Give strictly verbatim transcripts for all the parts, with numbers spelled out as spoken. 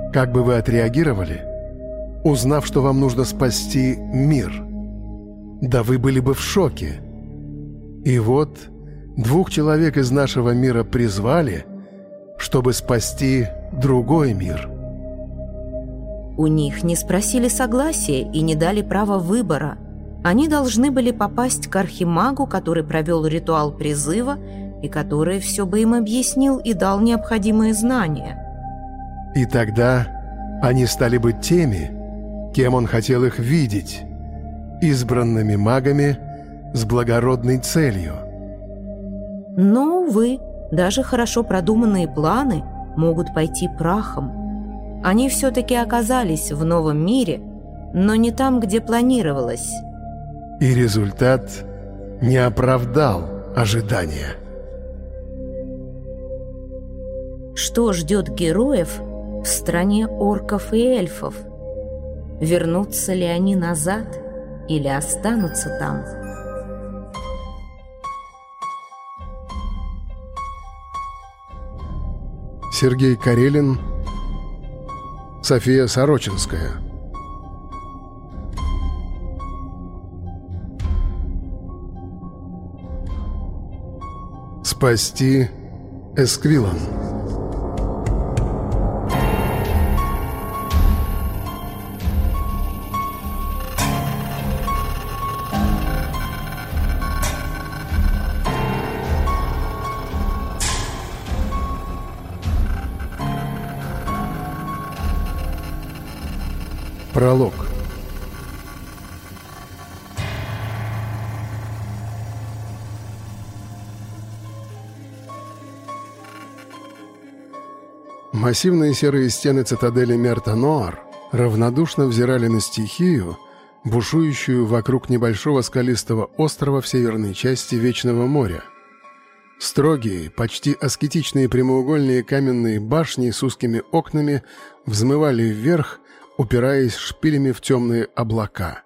Как бы вы отреагировали, узнав, что вам нужно спасти мир? Да вы были бы в шоке. И вот двух человек из нашего мира призвали, чтобы спасти другой мир. У них не спросили согласия и не дали права выбора. Они должны были попасть к архимагу, который провел ритуал призыва и который все бы им объяснил и дал необходимые знания. И тогда они стали бы теми, кем он хотел их видеть, избранными магами с благородной целью. Но, увы, даже хорошо продуманные планы могут пойти прахом. Они все-таки оказались в новом мире, но не там, где планировалось. И результат не оправдал ожидания. Что ждет героев в стране орков и эльфов? Вернутся ли они назад или останутся там? Сергей Карелин, София Сорочинская. Спасти Эсквилон. Пролог. Массивные серые стены цитадели Мерта-Ноар равнодушно взирали на стихию, бушующую вокруг небольшого скалистого острова в северной части Вечного моря. Строгие, почти аскетичные прямоугольные каменные башни с узкими окнами взмывали вверх, упираясь шпилями в темные облака.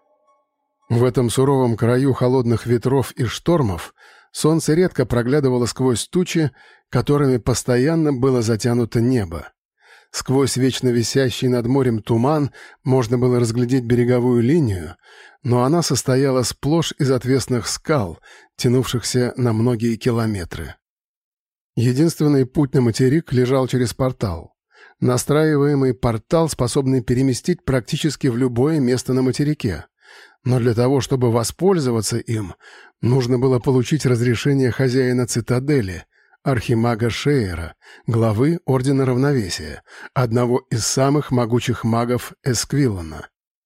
В этом суровом краю холодных ветров и штормов солнце редко проглядывало сквозь тучи, которыми постоянно было затянуто небо. Сквозь вечно висящий над морем туман можно было разглядеть береговую линию, но она состояла сплошь из отвесных скал, тянувшихся на многие километры. Единственный путь на материк лежал через портал. Настраиваемый портал, способный переместить практически в любое место на материке. Но для того, чтобы воспользоваться им, нужно было получить разрешение хозяина цитадели, архимага Шеера, главы Ордена Равновесия, одного из самых могучих магов Эсквилона.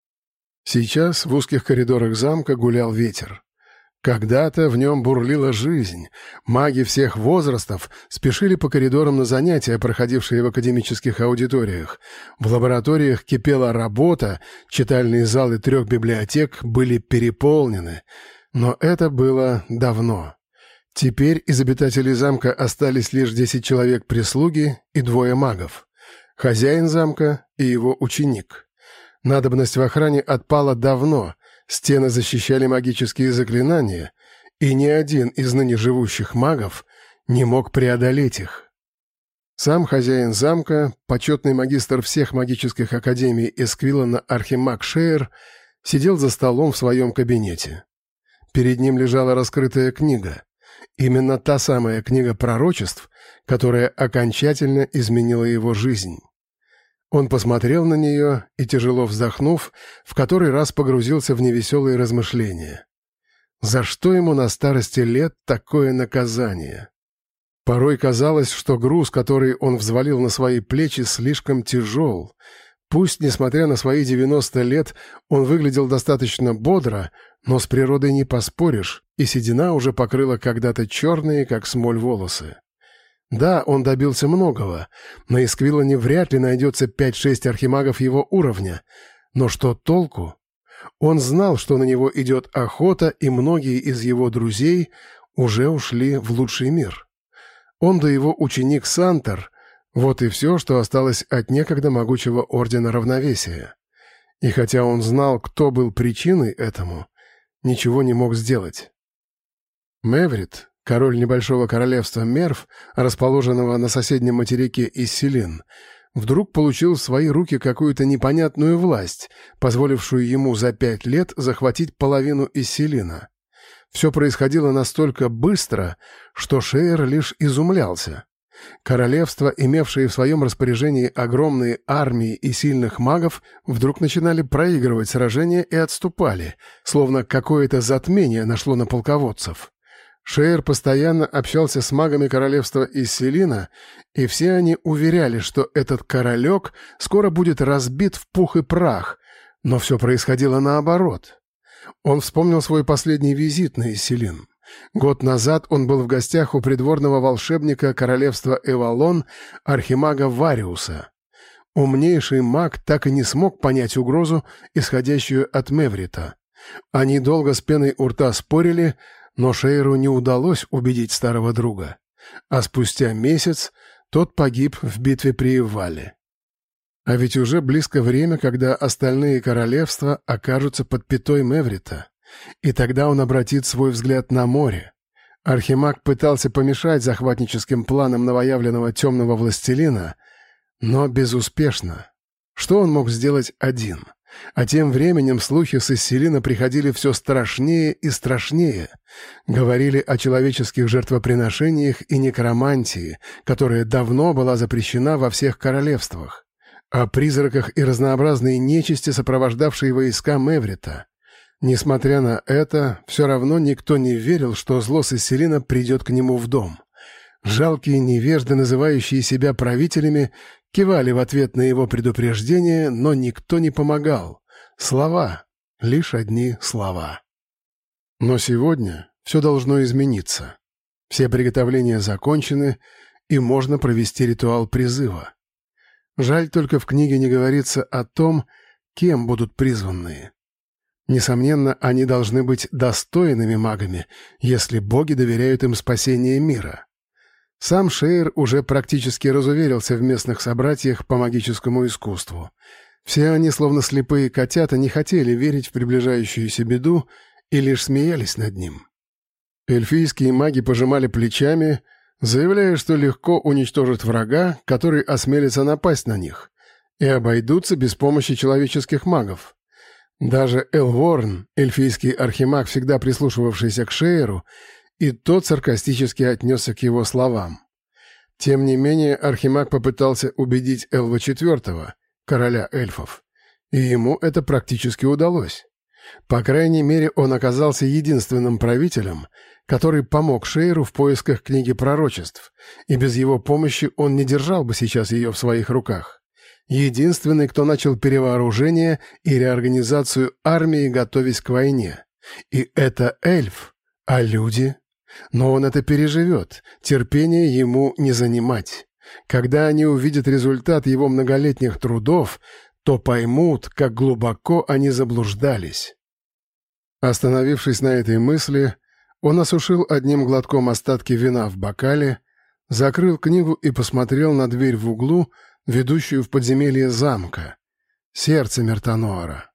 Сейчас в узких коридорах замка гулял ветер. Когда-то в нем бурлила жизнь. Маги всех возрастов спешили по коридорам на занятия, проходившие в академических аудиториях. В лабораториях кипела работа, читальные залы трех библиотек были переполнены. Но это было давно. Теперь из обитателей замка остались лишь десять человек прислуги и двое магов. Хозяин замка и его ученик. Надобность в охране отпала давно. Стены защищали магические заклинания, и ни один из ныне живущих магов не мог преодолеть их. Сам хозяин замка, почетный магистр всех магических академий Эсквилона архимаг Шеер, сидел за столом в своем кабинете. Перед ним лежала раскрытая книга. Именно та самая книга пророчеств, которая окончательно изменила его жизнь. Он посмотрел на нее и, тяжело вздохнув, в который раз погрузился в невеселые размышления. За что ему на старости лет такое наказание? Порой казалось, что груз, который он взвалил на свои плечи, слишком тяжел. Пусть, несмотря на свои девяносто лет, он выглядел достаточно бодро, но с природой не поспоришь, и седина уже покрыла когда-то черные, как смоль, волосы. Да, он добился многого. На Эсквилоне вряд ли найдется пять-шесть архимагов его уровня. Но что толку? Он знал, что на него идет охота, и многие из его друзей уже ушли в лучший мир. Он да его ученик Сантер — вот и все, что осталось от некогда могучего Ордена Равновесия. И хотя он знал, кто был причиной этому, ничего не мог сделать. Меврит, король небольшого королевства Мерв, расположенного на соседнем материке Исселин, вдруг получил в свои руки какую-то непонятную власть, позволившую ему за пять лет захватить половину Исселина. Все происходило настолько быстро, что Шеер лишь изумлялся. Королевства, имевшие в своем распоряжении огромные армии и сильных магов, вдруг начинали проигрывать сражения и отступали, словно какое-то затмение нашло на полководцев. Шеер постоянно общался с магами королевства Исселина, и все они уверяли, что этот королек скоро будет разбит в пух и прах, но все происходило наоборот. Он вспомнил свой последний визит на Исселин. Год назад он был в гостях у придворного волшебника королевства Эвалон, архимага Вариуса. Умнейший маг так и не смог понять угрозу, исходящую от Меврита. Они долго с пеной у рта спорили, но Шееру не удалось убедить старого друга. А спустя месяц тот погиб в битве при Ивале. А ведь уже близко время, когда остальные королевства окажутся под пятой Меврита. И тогда он обратит свой взгляд на море. Архимаг пытался помешать захватническим планам новоявленного темного властелина, но безуспешно. Что он мог сделать один? А тем временем слухи с Исселина приходили все страшнее и страшнее. Говорили о человеческих жертвоприношениях и некромантии, которая давно была запрещена во всех королевствах. О призраках и разнообразной нечисти, сопровождавшей войска Меврита. Несмотря на это, все равно никто не верил, что зло с Исселина придет к нему в дом. Жалкие невежды, называющие себя правителями, кивали в ответ на его предупреждение, но никто не помогал. Слова, лишь одни слова. Но сегодня все должно измениться. Все приготовления закончены, и можно провести ритуал призыва. Жаль, только в книге не говорится о том, кем будут призванные. Несомненно, они должны быть достойными магами, если боги доверяют им спасение мира. Сам Шеер уже практически разуверился в местных собратьях по магическому искусству. Все они, словно слепые котята, не хотели верить в приближающуюся беду и лишь смеялись над ним. Эльфийские маги пожимали плечами, заявляя, что легко уничтожат врага, который осмелится напасть на них, и обойдутся без помощи человеческих магов. Даже Элворн, эльфийский архимаг, всегда прислушивавшийся к Шееру, и тот саркастически отнесся к его словам. Тем не менее, архимаг попытался убедить Элва четвёртого, короля эльфов, и ему это практически удалось. По крайней мере, он оказался единственным правителем, который помог Шееру в поисках книги пророчеств, и без его помощи он не держал бы сейчас ее в своих руках. Единственный, кто начал перевооружение и реорганизацию армии, готовясь к войне. И это эльф, а люди? Но он это переживет, терпение ему не занимать. Когда они увидят результат его многолетних трудов, то поймут, как глубоко они заблуждались. Остановившись на этой мысли, он осушил одним глотком остатки вина в бокале, закрыл книгу и посмотрел на дверь в углу, ведущую в подземелье замка, сердце Мертонуара.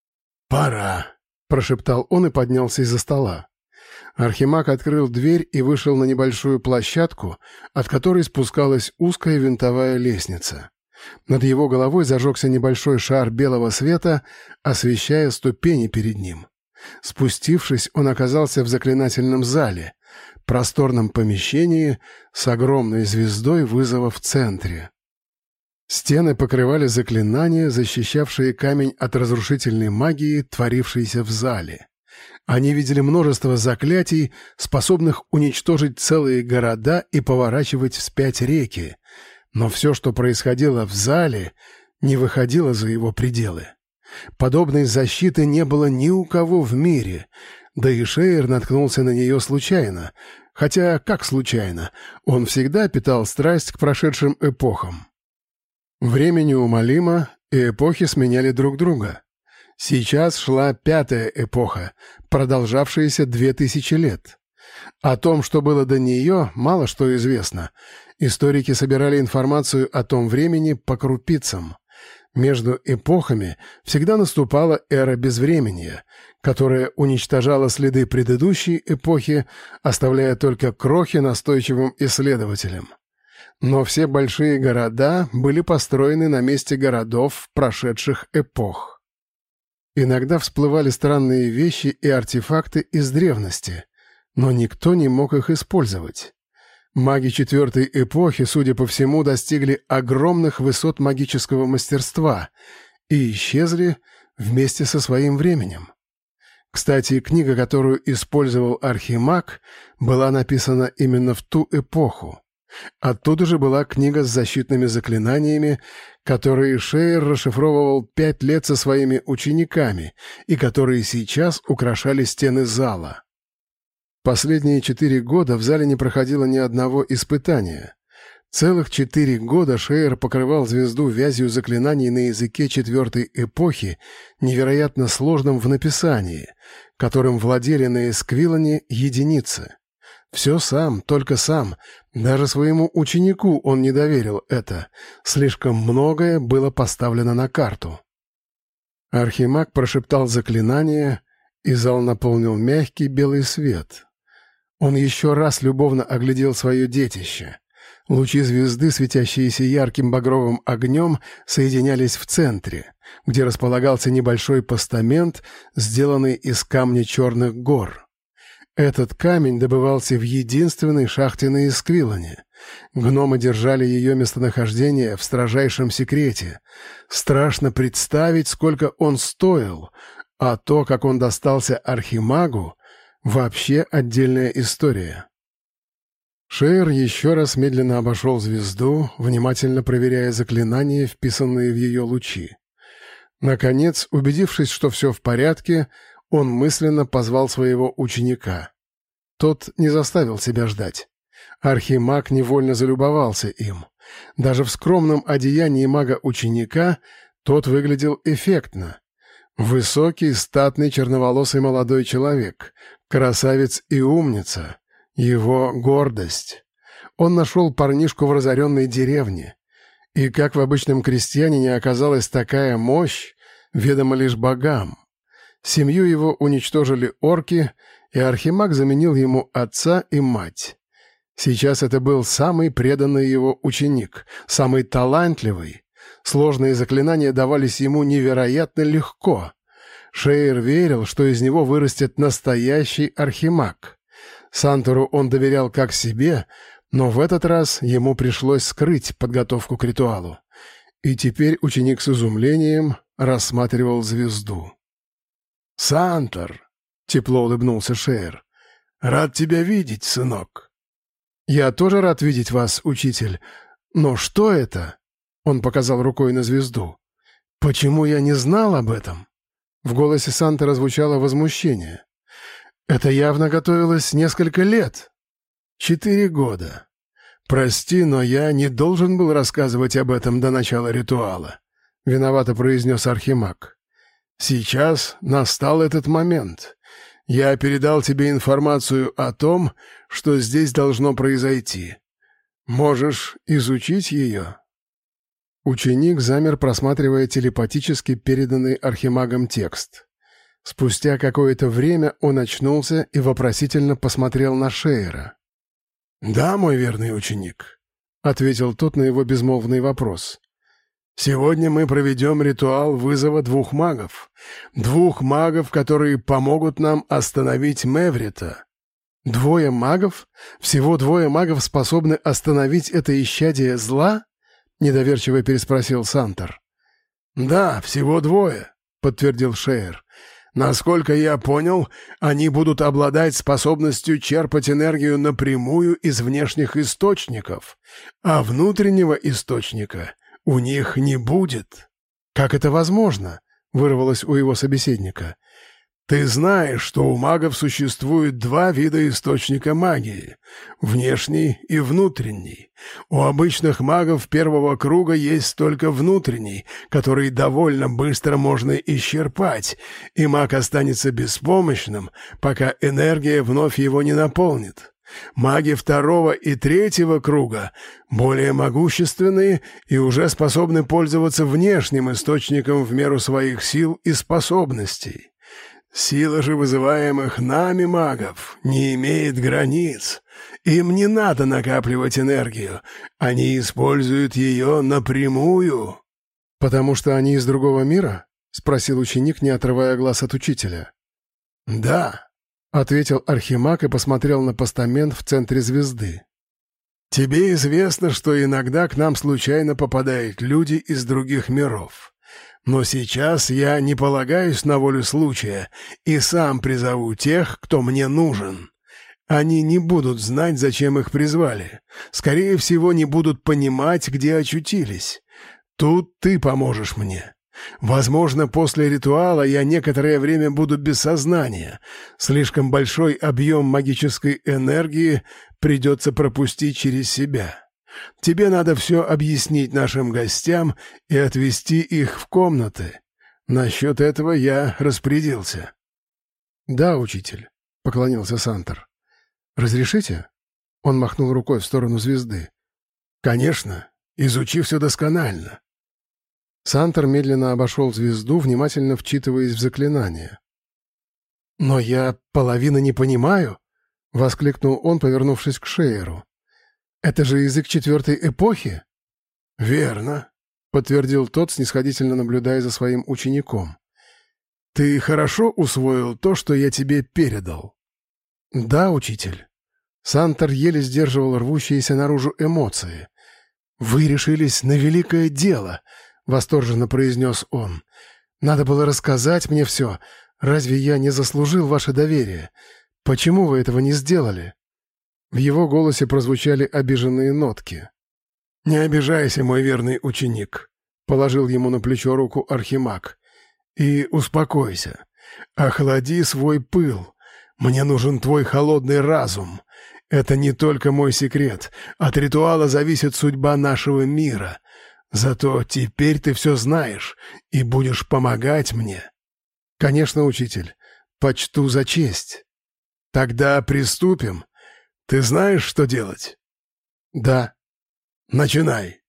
«Пора», — прошептал он и поднялся из-за стола. Архимаг открыл дверь и вышел на небольшую площадку, от которой спускалась узкая винтовая лестница. Над его головой зажегся небольшой шар белого света, освещая ступени перед ним. Спустившись, он оказался в заклинательном зале, просторном помещении с огромной звездой вызова в центре. Стены покрывали заклинания, защищавшие камень от разрушительной магии, творившейся в зале. Они видели множество заклятий, способных уничтожить целые города и поворачивать вспять реки, но все, что происходило в зале, не выходило за его пределы. Подобной защиты не было ни у кого в мире, да и Шеер наткнулся на нее случайно, хотя как случайно, он всегда питал страсть к прошедшим эпохам. Время неумолимо, и эпохи сменяли друг друга. Сейчас шла пятая эпоха, продолжавшаяся две тысячи лет. О том, что было до нее, мало что известно. Историки собирали информацию о том времени по крупицам. Между эпохами всегда наступала эра безвременья, которая уничтожала следы предыдущей эпохи, оставляя только крохи настойчивым исследователям. Но все большие города были построены на месте городов прошедших эпох. Иногда всплывали странные вещи и артефакты из древности, но никто не мог их использовать. Маги четвертой эпохи, судя по всему, достигли огромных высот магического мастерства и исчезли вместе со своим временем. Кстати, книга, которую использовал Архимаг, была написана именно в ту эпоху. Оттуда же была книга с защитными заклинаниями, которые Шеер расшифровывал пять лет со своими учениками и которые сейчас украшали стены зала. Последние четыре года в зале не проходило ни одного испытания. Целых четыре года Шеер покрывал звезду вязью заклинаний на языке четвертой эпохи, невероятно сложным в написании, которым владели на Эсквилоне единицы. Все сам, только сам. Даже своему ученику он не доверил это. Слишком многое было поставлено на карту. Архимаг прошептал заклинание, и зал наполнил мягкий белый свет. Он еще раз любовно оглядел свое детище. Лучи звезды, светящиеся ярким багровым огнем, соединялись в центре, где располагался небольшой постамент, сделанный из камня черных гор. Этот камень добывался в единственной шахте на Эсквилоне. Гномы держали ее местонахождение в строжайшем секрете. Страшно представить, сколько он стоил, а то, как он достался Архимагу, вообще отдельная история. Шеер еще раз медленно обошел звезду, внимательно проверяя заклинания, вписанные в ее лучи. Наконец, убедившись, что все в порядке, он мысленно позвал своего ученика. Тот не заставил себя ждать. Архимаг невольно залюбовался им. Даже в скромном одеянии мага-ученика тот выглядел эффектно. Высокий, статный, черноволосый молодой человек, красавец и умница, его гордость. Он нашел парнишку в разоренной деревне. И как в обычном крестьянине оказалась такая мощь, ведомо лишь богам. Семью его уничтожили орки, и Архимаг заменил ему отца и мать. Сейчас это был самый преданный его ученик, самый талантливый. Сложные заклинания давались ему невероятно легко. Шеер верил, что из него вырастет настоящий Архимаг. Сантору он доверял как себе, но в этот раз ему пришлось скрыть подготовку к ритуалу. И теперь ученик с изумлением рассматривал звезду. «Сантор!» — тепло улыбнулся Шеер. «Рад тебя видеть, сынок». «Я тоже рад видеть вас, учитель. Но что это?» — он показал рукой на звезду. «Почему я не знал об этом?» В голосе Сантора звучало возмущение. «Это явно готовилось несколько лет. Четыре года. Прости, но я не должен был рассказывать об этом до начала ритуала», — виновато произнес Архимаг. «Сейчас настал этот момент. Я передал тебе информацию о том, что здесь должно произойти. Можешь изучить ее?» Ученик замер, просматривая телепатически переданный Архимагом текст. Спустя какое-то время он очнулся и вопросительно посмотрел на Шеера. «Да, мой верный ученик», — ответил тот на его безмолвный вопрос. «Сегодня мы проведем ритуал вызова двух магов. Двух магов, которые помогут нам остановить Меврита». «Двое магов? Всего двое магов способны остановить это исчадие зла?» — недоверчиво переспросил Сантор. «Да, всего двое», — подтвердил Шеер. «Насколько я понял, они будут обладать способностью черпать энергию напрямую из внешних источников, а внутреннего источника у них не будет». «Как это возможно?» — вырвалось у его собеседника. «Ты знаешь, что у магов существует два вида источника магии — внешний и внутренний. У обычных магов первого круга есть только внутренний, который довольно быстро можно исчерпать, и маг останется беспомощным, пока энергия вновь его не наполнит. Маги второго и третьего круга более могущественные и уже способны пользоваться внешним источником в меру своих сил и способностей. Сила же вызываемых нами магов не имеет границ. Им не надо накапливать энергию, они используют ее напрямую». «Потому что они из другого мира?» — спросил ученик, не отрывая глаз от учителя. «Да», — ответил Архимаг и посмотрел на постамент в центре звезды. «Тебе известно, что иногда к нам случайно попадают люди из других миров. Но сейчас я не полагаюсь на волю случая и сам призову тех, кто мне нужен. Они не будут знать, зачем их призвали. Скорее всего, не будут понимать, где очутились. Тут ты поможешь мне. Возможно, после ритуала я некоторое время буду без сознания. Слишком большой объем магической энергии придется пропустить через себя. Тебе надо все объяснить нашим гостям и отвезти их в комнаты. Насчет этого я распорядился». «Да, учитель», — поклонился Сантор. «Разрешите?» Он махнул рукой в сторону звезды. «Конечно, изучи все досконально». Сантор медленно обошел звезду, внимательно вчитываясь в заклинание. «Но я половины не понимаю», — воскликнул он, повернувшись к Шейеру. «Это же язык четвертой эпохи?» «Верно», — подтвердил тот, снисходительно наблюдая за своим учеником. «Ты хорошо усвоил то, что я тебе передал?» «Да, учитель». Сантор еле сдерживал рвущиеся наружу эмоции. «Вы решились на великое дело», — восторженно произнес он. «Надо было рассказать мне все. Разве я не заслужил ваше доверие? Почему вы этого не сделали?» В его голосе прозвучали обиженные нотки. «Не обижайся, мой верный ученик», — положил ему на плечо руку Архимаг. «И успокойся. Охлади свой пыл. Мне нужен твой холодный разум. Это не только мой секрет. От ритуала зависит судьба нашего мира. Зато теперь ты все знаешь и будешь помогать мне». «Конечно, учитель. Почту за честь». «Тогда приступим. Ты знаешь, что делать?» «Да». «Начинай».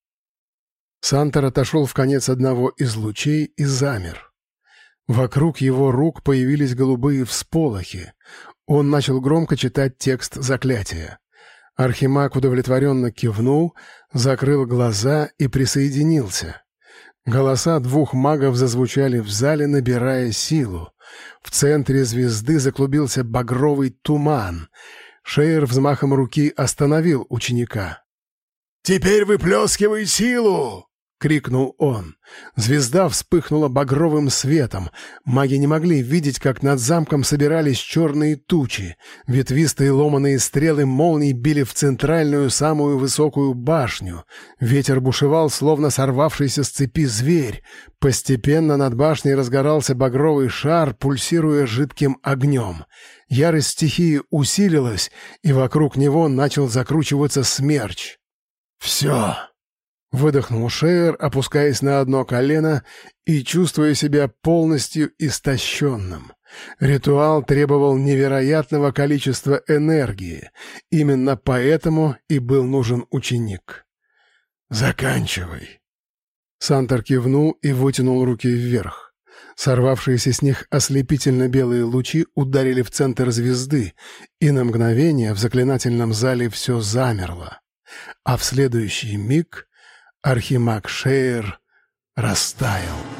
Сантор отошел в конец одного из лучей и замер. Вокруг его рук появились голубые всполохи. Он начал громко читать текст заклятия. Архимаг удовлетворенно кивнул, закрыл глаза и присоединился. Голоса двух магов зазвучали в зале, набирая силу. В центре звезды заклубился багровый туман. Шейер взмахом руки остановил ученика. «Теперь выплескивай силу!» — крикнул он. Звезда вспыхнула багровым светом. Маги не могли видеть, как над замком собирались черные тучи. Ветвистые ломаные стрелы молний били в центральную самую высокую башню. Ветер бушевал, словно сорвавшийся с цепи зверь. Постепенно над башней разгорался багровый шар, пульсируя жидким огнем. Ярость стихии усилилась, и вокруг него начал закручиваться смерч. «Все!» — выдохнул Шейер, опускаясь на одно колено и чувствуя себя полностью истощенным. Ритуал требовал невероятного количества энергии. Именно поэтому и был нужен ученик. «Заканчивай!» Сантор кивнул и вытянул руки вверх. Сорвавшиеся с них ослепительно белые лучи ударили в центр звезды, и на мгновение в заклинательном зале все замерло. А в следующий миг Архимаг Шейер растаял.